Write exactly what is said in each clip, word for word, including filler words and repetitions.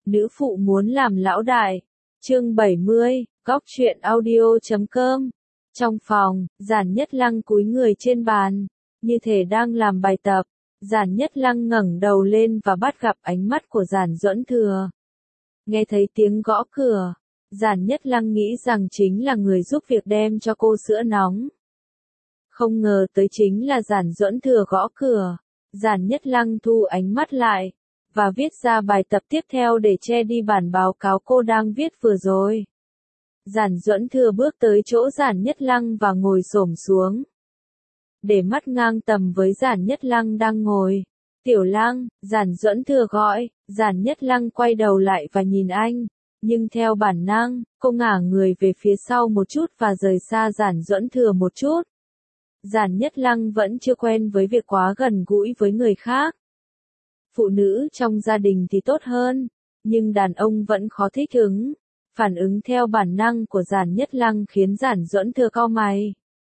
Nữ phụ muốn làm lão đại. Chương bảy mươi, góc truyện audio chấm com. Trong phòng, Giản Nhất Lăng cúi người trên bàn, như thể đang làm bài tập. Giản Nhất Lăng ngẩng đầu lên và bắt gặp ánh mắt của Giản Duẫn Thừa. Nghe thấy tiếng gõ cửa, Giản Nhất Lăng nghĩ rằng chính là người giúp việc đem cho cô sữa nóng. Không ngờ tới chính là Giản Duẫn Thừa gõ cửa. Giản Nhất Lăng thu ánh mắt lại, và viết ra bài tập tiếp theo để che đi bản báo cáo cô đang viết vừa rồi. Giản Duẫn Thừa bước tới chỗ Giản Nhất Lăng và ngồi xổm xuống, để mắt ngang tầm với Giản Nhất Lăng đang ngồi. Tiểu Lăng, Giản Duẫn Thừa gọi. Giản Nhất Lăng quay đầu lại và nhìn anh, nhưng theo bản năng, cô ngả người về phía sau một chút và rời xa Giản Duẫn Thừa một chút. Giản Nhất Lăng vẫn chưa quen với việc quá gần gũi với người khác. Phụ nữ trong gia đình thì tốt hơn, nhưng đàn ông vẫn khó thích ứng. Phản ứng theo bản năng của Giản Nhất Lăng khiến Giản Duẫn Thừa cau mày.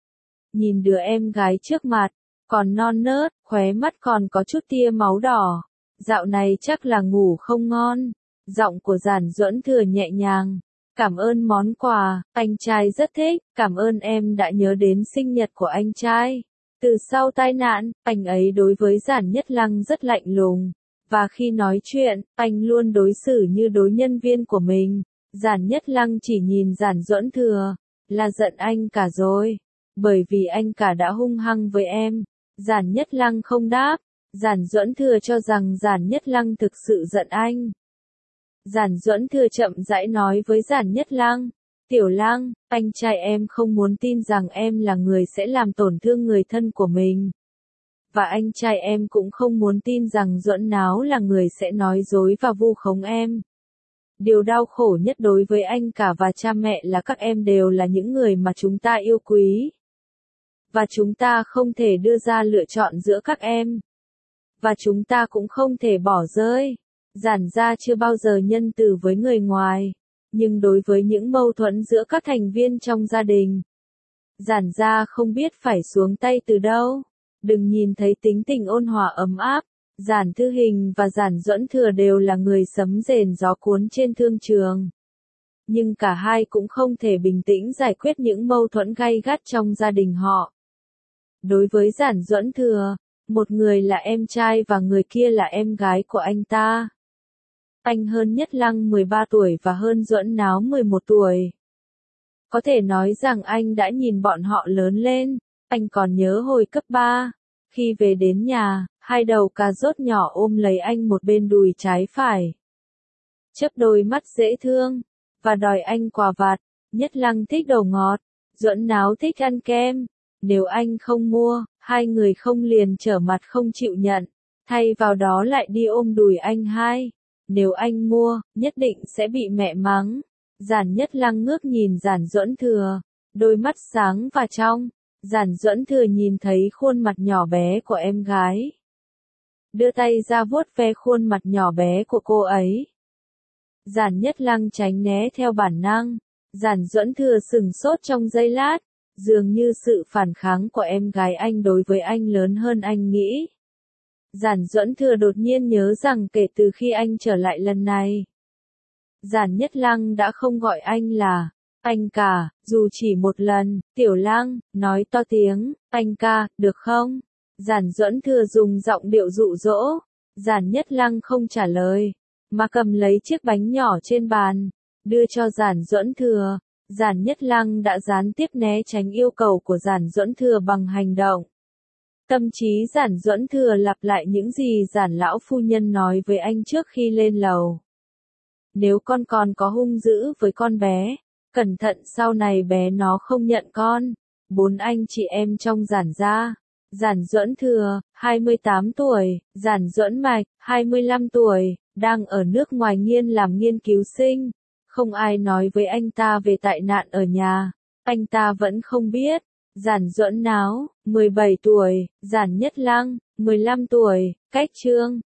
Nhìn đứa em gái trước mặt, còn non nớt, khóe mắt còn có chút tia máu đỏ. Dạo này chắc là ngủ không ngon. Giọng của Giản Duẫn Thừa nhẹ nhàng. Cảm ơn món quà, anh trai rất thích, cảm ơn em đã nhớ đến sinh nhật của anh trai. Từ sau tai nạn, anh ấy đối với Giản Nhất Lăng rất lạnh lùng, và khi nói chuyện, anh luôn đối xử như đối nhân viên của mình. Giản Nhất Lăng chỉ nhìn Giản Duẫn Thừa, là giận anh cả rồi, bởi vì anh cả đã hung hăng với em. Giản Nhất Lăng không đáp, Giản Duẫn Thừa cho rằng Giản Nhất Lăng thực sự giận anh. Giản Duẫn Thừa chậm rãi nói với Giản Nhất Lăng, Tiểu Lăng, anh trai em không muốn tin rằng em là người sẽ làm tổn thương người thân của mình. Và anh trai em cũng không muốn tin rằng Duẫn Náo là người sẽ nói dối và vu khống em. Điều đau khổ nhất đối với anh cả và cha mẹ là các em đều là những người mà chúng ta yêu quý. Và chúng ta không thể đưa ra lựa chọn giữa các em. Và chúng ta cũng không thể bỏ rơi. Giản gia chưa bao giờ nhân từ với người ngoài, nhưng đối với những mâu thuẫn giữa các thành viên trong gia đình, Giản gia không biết phải xuống tay từ đâu. Đừng nhìn thấy tính tình ôn hòa ấm áp, Giản Thư Hình và Giản Duẫn Thừa đều là người sấm rền gió cuốn trên thương trường. Nhưng cả hai cũng không thể bình tĩnh giải quyết những mâu thuẫn gay gắt trong gia đình họ. Đối với Giản Duẫn Thừa, một người là em trai và người kia là em gái của anh ta. Anh hơn Nhất Lăng mười ba tuổi và hơn Duẫn Náo mười một tuổi. Có thể nói rằng anh đã nhìn bọn họ lớn lên. Anh còn nhớ hồi cấp ba, khi về đến nhà, hai đầu cà rốt nhỏ ôm lấy anh một bên đùi trái phải, chớp đôi mắt dễ thương, và đòi anh quà vặt. Nhất Lăng thích đồ ngọt, Duẫn Náo thích ăn kem. Nếu anh không mua, hai người không liền trở mặt không chịu nhận, thay vào đó lại đi ôm đùi anh hai. Nếu anh mua, nhất định sẽ bị mẹ mắng. Giản Nhất Lăng ngước nhìn Giản Duẫn Thừa, đôi mắt sáng và trong. Giản Duẫn Thừa nhìn thấy khuôn mặt nhỏ bé của em gái, đưa tay ra vuốt ve khuôn mặt nhỏ bé của cô ấy. Giản Nhất Lăng tránh né theo bản năng. Giản Duẫn Thừa sửng sốt trong giây lát, dường như sự phản kháng của em gái anh đối với anh lớn hơn anh nghĩ. Giản Duẫn Thừa đột nhiên nhớ rằng kể từ khi anh trở lại lần này, Giản Nhất Lăng đã không gọi anh là anh cả, dù chỉ một lần. Tiểu Lăng, nói to tiếng, anh ca, được không? Giản Duẫn Thừa dùng giọng điệu dụ dỗ. Giản Nhất Lăng không trả lời, mà cầm lấy chiếc bánh nhỏ trên bàn, đưa cho Giản Duẫn Thừa. Giản Nhất Lăng đã gián tiếp né tránh yêu cầu của Giản Duẫn Thừa bằng hành động. Tâm trí Giản Duẫn Thừa lặp lại những gì Giản lão phu nhân nói với anh trước khi lên lầu. Nếu con còn có hung dữ với con bé, cẩn thận sau này bé nó không nhận con. Bốn anh chị em trong Giản gia. Giản Duẫn Thừa, hai mươi tám tuổi, Giản Duẫn Mạch, hai mươi lăm tuổi, đang ở nước ngoài nghiên làm nghiên cứu sinh. Không ai nói với anh ta về tai nạn ở nhà, anh ta vẫn không biết. Giản Duẫn Náo, mười bảy tuổi, Giản Nhất Lăng, mười lăm tuổi, cách Trương,